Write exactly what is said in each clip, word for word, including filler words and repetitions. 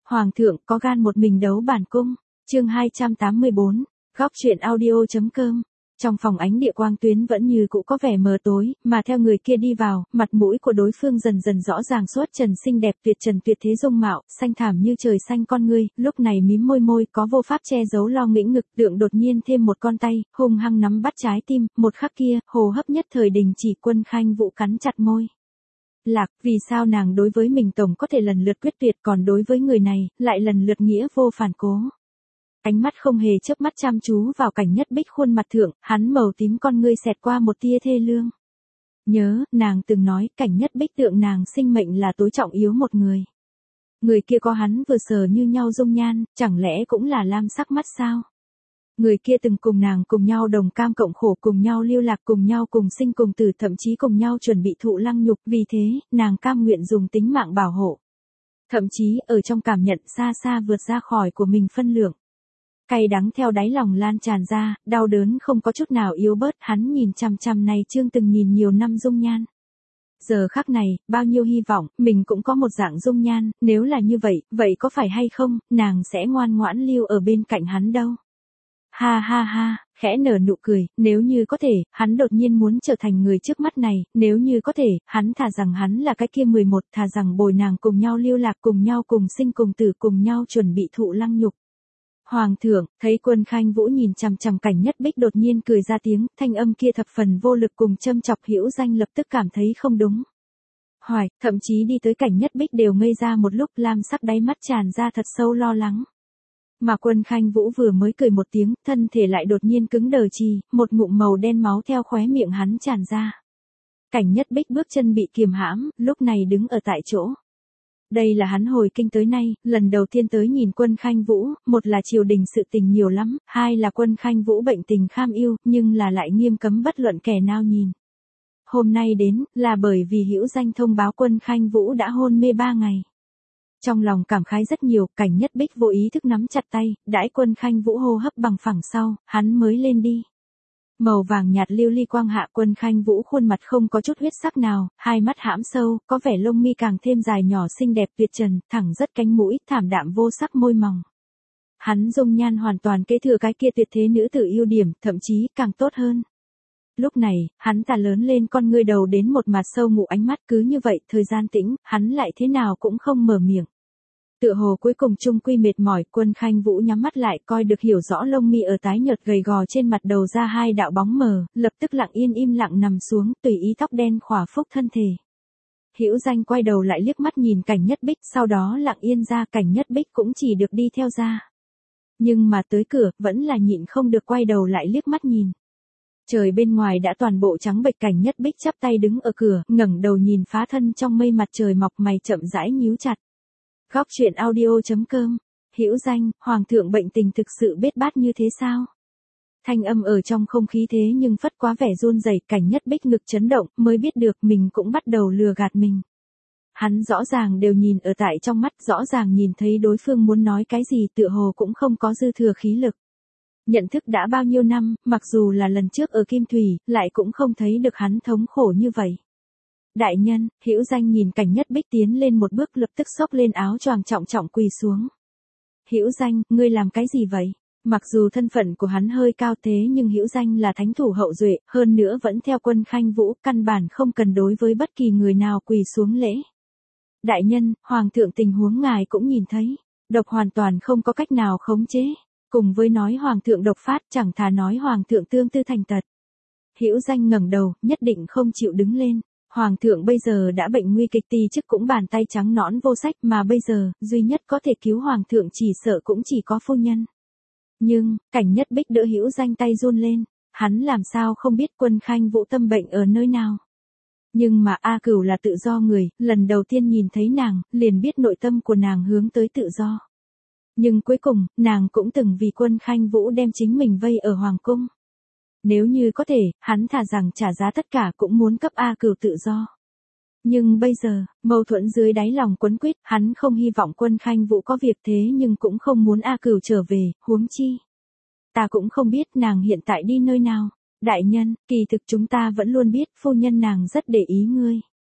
Hoàng thượng có gan một mình đấu bản cung. Chương hai trăm tám mươi bốn, góc truyện audio.com. Trong phòng ánh địa quang tuyến vẫn như cũ có vẻ mờ tối, mà theo người kia đi vào, mặt mũi của đối phương dần dần rõ ràng xuất trần xinh đẹp tuyệt trần tuyệt thế dung mạo, xanh thảm như trời xanh con ngươi, lúc này mím môi môi có vô pháp che giấu lo nghĩ ngực, tượng đột nhiên thêm một con tay, hung hăng nắm bắt trái tim, một khắc kia, hồ hấp nhất thời đình chỉ. Quân Khanh Vũ cắn chặt môi. Lạc, vì sao nàng đối với mình tổng có thể lần lượt quyết tuyệt, còn đối với người này, lại lần lượt nghĩa vô phản cố. Ánh mắt không hề chớp mắt chăm chú vào Cảnh Nhất Bích khuôn mặt thượng, hắn màu tím con ngươi xẹt qua một tia thê lương. Nhớ, nàng từng nói, Cảnh Nhất Bích tượng nàng sinh mệnh là tối trọng yếu một người. Người kia có hắn vừa sờ như nhau dung nhan, chẳng lẽ cũng là lam sắc mắt sao? Người kia từng cùng nàng cùng nhau đồng cam cộng khổ, cùng nhau lưu lạc, cùng nhau cùng sinh cùng tử, thậm chí cùng nhau chuẩn bị thụ lăng nhục, vì thế, nàng cam nguyện dùng tính mạng bảo hộ. Thậm chí, ở trong cảm nhận xa xa vượt ra khỏi của mình phân lượng. Cay đắng theo đáy lòng lan tràn ra, đau đớn không có chút nào yếu bớt, hắn nhìn chằm chằm này Trương từng nhìn nhiều năm dung nhan. Giờ khắc này, bao nhiêu hy vọng, mình cũng có một dạng dung nhan, nếu là như vậy, vậy có phải hay không, nàng sẽ ngoan ngoãn lưu ở bên cạnh hắn đâu. Ha ha ha, khẽ nở nụ cười, nếu như có thể, hắn đột nhiên muốn trở thành người trước mắt này, nếu như có thể, hắn thà rằng hắn là cái kia mười một, thà rằng bồi nàng cùng nhau lưu lạc, cùng nhau cùng sinh cùng tử, cùng nhau chuẩn bị thụ lăng nhục. Hoàng thượng, thấy Quân Khanh Vũ nhìn chằm chằm Cảnh Nhất Bích đột nhiên cười ra tiếng, thanh âm kia thập phần vô lực cùng châm chọc. Hữu Danh lập tức cảm thấy không đúng. Hoài, thậm chí đi tới Cảnh Nhất Bích đều ngây ra một lúc, lam sắc đáy mắt tràn ra thật sâu lo lắng. Mà Quân Khanh Vũ vừa mới cười một tiếng, thân thể lại đột nhiên cứng đờ trì, một ngụm màu đen máu theo khóe miệng hắn tràn ra. Cảnh Nhất Bích bước chân bị kiềm hãm, lúc này đứng ở tại chỗ. Đây là hắn hồi kinh tới nay, lần đầu tiên tới nhìn Quân Khanh Vũ, một là triều đình sự tình nhiều lắm, hai là Quân Khanh Vũ bệnh tình kham ưu, nhưng là lại nghiêm cấm bất luận kẻ nào nhìn. Hôm nay đến, là bởi vì Hữu Danh thông báo Quân Khanh Vũ đã hôn mê ba ngày. Trong lòng cảm khái rất nhiều, Cảnh Nhất Bích vô ý thức nắm chặt tay, đãi Quân Khanh Vũ hô hấp bằng phẳng sau, hắn mới lên đi. Màu vàng nhạt lưu ly quang hạ, Quân Khanh Vũ khuôn mặt không có chút huyết sắc nào, hai mắt hãm sâu, có vẻ lông mi càng thêm dài nhỏ xinh đẹp tuyệt trần, thẳng rất cánh mũi, thảm đạm vô sắc môi mỏng. Hắn dung nhan hoàn toàn kế thừa cái kia tuyệt thế nữ tử ưu điểm, thậm chí càng tốt hơn. Lúc này, hắn ta lớn lên con ngươi đầu đến một mặt sâu ngụ ánh mắt, cứ như vậy, thời gian tĩnh, hắn lại thế nào cũng không mở miệng. Tựa hồ cuối cùng chung quy mệt mỏi, Quân Khanh Vũ nhắm mắt lại, coi được hiểu rõ lông mi ở tái nhợt gầy gò trên mặt đầu ra hai đạo bóng mờ, lập tức lặng yên im lặng nằm xuống, tùy ý tóc đen khỏa phúc thân thể. Hữu Danh quay đầu lại liếc mắt nhìn Cảnh Nhất Bích, sau đó lặng yên ra, Cảnh Nhất Bích cũng chỉ được đi theo ra. Nhưng mà tới cửa, vẫn là nhịn không được quay đầu lại liếc mắt nhìn. Trời bên ngoài đã toàn bộ trắng bệch, Cảnh Nhất Bích chắp tay đứng ở cửa, ngẩng đầu nhìn phá thân trong mây mặt trời mọc, mày chậm rãi nhíu chặt. Góc truyện audio.com. Hữu Danh, hoàng thượng bệnh tình thực sự bết bát như thế sao? Thanh âm ở trong không khí thế nhưng phất quá vẻ run rẩy, Cảnh Nhất Bích ngực chấn động, mới biết được mình cũng bắt đầu lừa gạt mình. Hắn rõ ràng đều nhìn ở tại trong mắt, rõ ràng nhìn thấy đối phương muốn nói cái gì, tựa hồ cũng không có dư thừa khí lực. Nhận thức đã bao nhiêu năm, mặc dù là lần trước ở Kim Thủy, lại cũng không thấy được hắn thống khổ như vậy. Đại nhân, Hữu Danh nhìn Cảnh Nhất Bích tiến lên một bước, lập tức xốc lên áo choàng trọng trọng quỳ xuống. Hữu Danh, ngươi làm cái gì vậy? Mặc dù thân phận của hắn hơi cao thế nhưng Hữu Danh là thánh thủ hậu duệ, hơn nữa vẫn theo Quân Khanh Vũ, căn bản không cần đối với bất kỳ người nào quỳ xuống lễ. Đại nhân, hoàng thượng tình huống ngài cũng nhìn thấy, độc hoàn toàn không có cách nào khống chế. Cùng với nói hoàng thượng độc phát, chẳng thà nói hoàng thượng tương tư thành tật. Hữu Danh ngẩng đầu, nhất định không chịu đứng lên. Hoàng thượng bây giờ đã bệnh nguy kịch, ti chức cũng bàn tay trắng nõn vô sách, mà bây giờ, duy nhất có thể cứu hoàng thượng chỉ sợ cũng chỉ có phu nhân. Nhưng, Cảnh Nhất Bích đỡ Hữu Danh tay run lên, hắn làm sao không biết Quân Khanh Vũ tâm bệnh ở nơi nào. Nhưng mà A Cửu là tự do người, lần đầu tiên nhìn thấy nàng, liền biết nội tâm của nàng hướng tới tự do. Nhưng cuối cùng, nàng cũng từng vì Quân Khanh Vũ đem chính mình vây ở hoàng cung. Nếu như có thể, hắn thà rằng trả giá tất cả cũng muốn cấp A Cửu tự do. Nhưng bây giờ, mâu thuẫn dưới đáy lòng quấn quýt, hắn không hy vọng Quân Khanh Vũ có việc thế nhưng cũng không muốn A Cửu trở về, huống chi. Ta cũng không biết nàng hiện tại đi nơi nào. Đại nhân, kỳ thực chúng ta vẫn luôn biết phu nhân nàng rất để ý ngươi.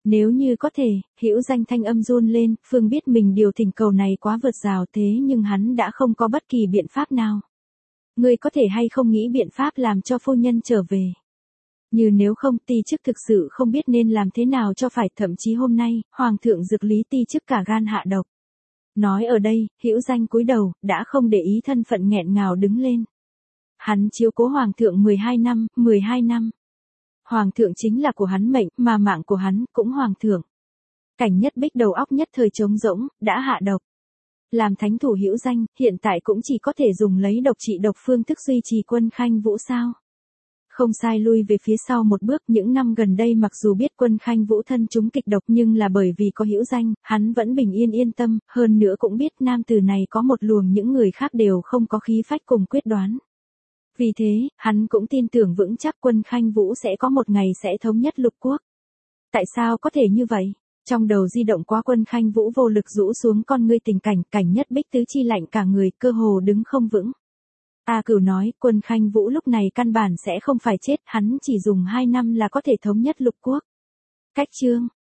Nếu như có thể, Hữu Danh thanh âm run lên, Phương biết mình điều thỉnh cầu này quá vượt rào thế nhưng hắn đã không có bất kỳ biện pháp nào. Ngươi có thể hay không nghĩ biện pháp làm cho phu nhân trở về. Như nếu không ti chức thực sự không biết nên làm thế nào cho phải, thậm chí hôm nay, Hoàng thượng dược lý ti chức cả gan hạ độc. Nói ở đây, Hữu Danh cúi đầu, đã không để ý thân phận nghẹn ngào đứng lên. Hắn chiếu cố Hoàng thượng mười hai năm, mười hai năm. Hoàng thượng chính là của hắn mệnh, mà mạng của hắn cũng Hoàng thượng. Cảnh Nhất Bích đầu óc nhất thời trống rỗng, đã hạ độc. Làm thánh thủ Hữu Danh, hiện tại cũng chỉ có thể dùng lấy độc trị độc phương thức duy trì Quân Khanh Vũ sao. Không sai, lui về phía sau một bước, những năm gần đây mặc dù biết Quân Khanh Vũ thân chúng kịch độc nhưng là bởi vì có Hữu Danh, hắn vẫn bình yên yên tâm, hơn nữa cũng biết nam tử này có một luồng những người khác đều không có khí phách cùng quyết đoán. Vì thế, hắn cũng tin tưởng vững chắc Quân Khanh Vũ sẽ có một ngày sẽ thống nhất lục quốc. Tại sao có thể như vậy? Trong đầu di động quá Quân Khanh Vũ vô lực rũ xuống con ngươi, tình cảnh, Cảnh Nhất Bích tứ chi lạnh cả người, cơ hồ đứng không vững. A Cửu nói, Quân Khanh Vũ lúc này căn bản sẽ không phải chết, hắn chỉ dùng hai năm là có thể thống nhất lục quốc. Cách chương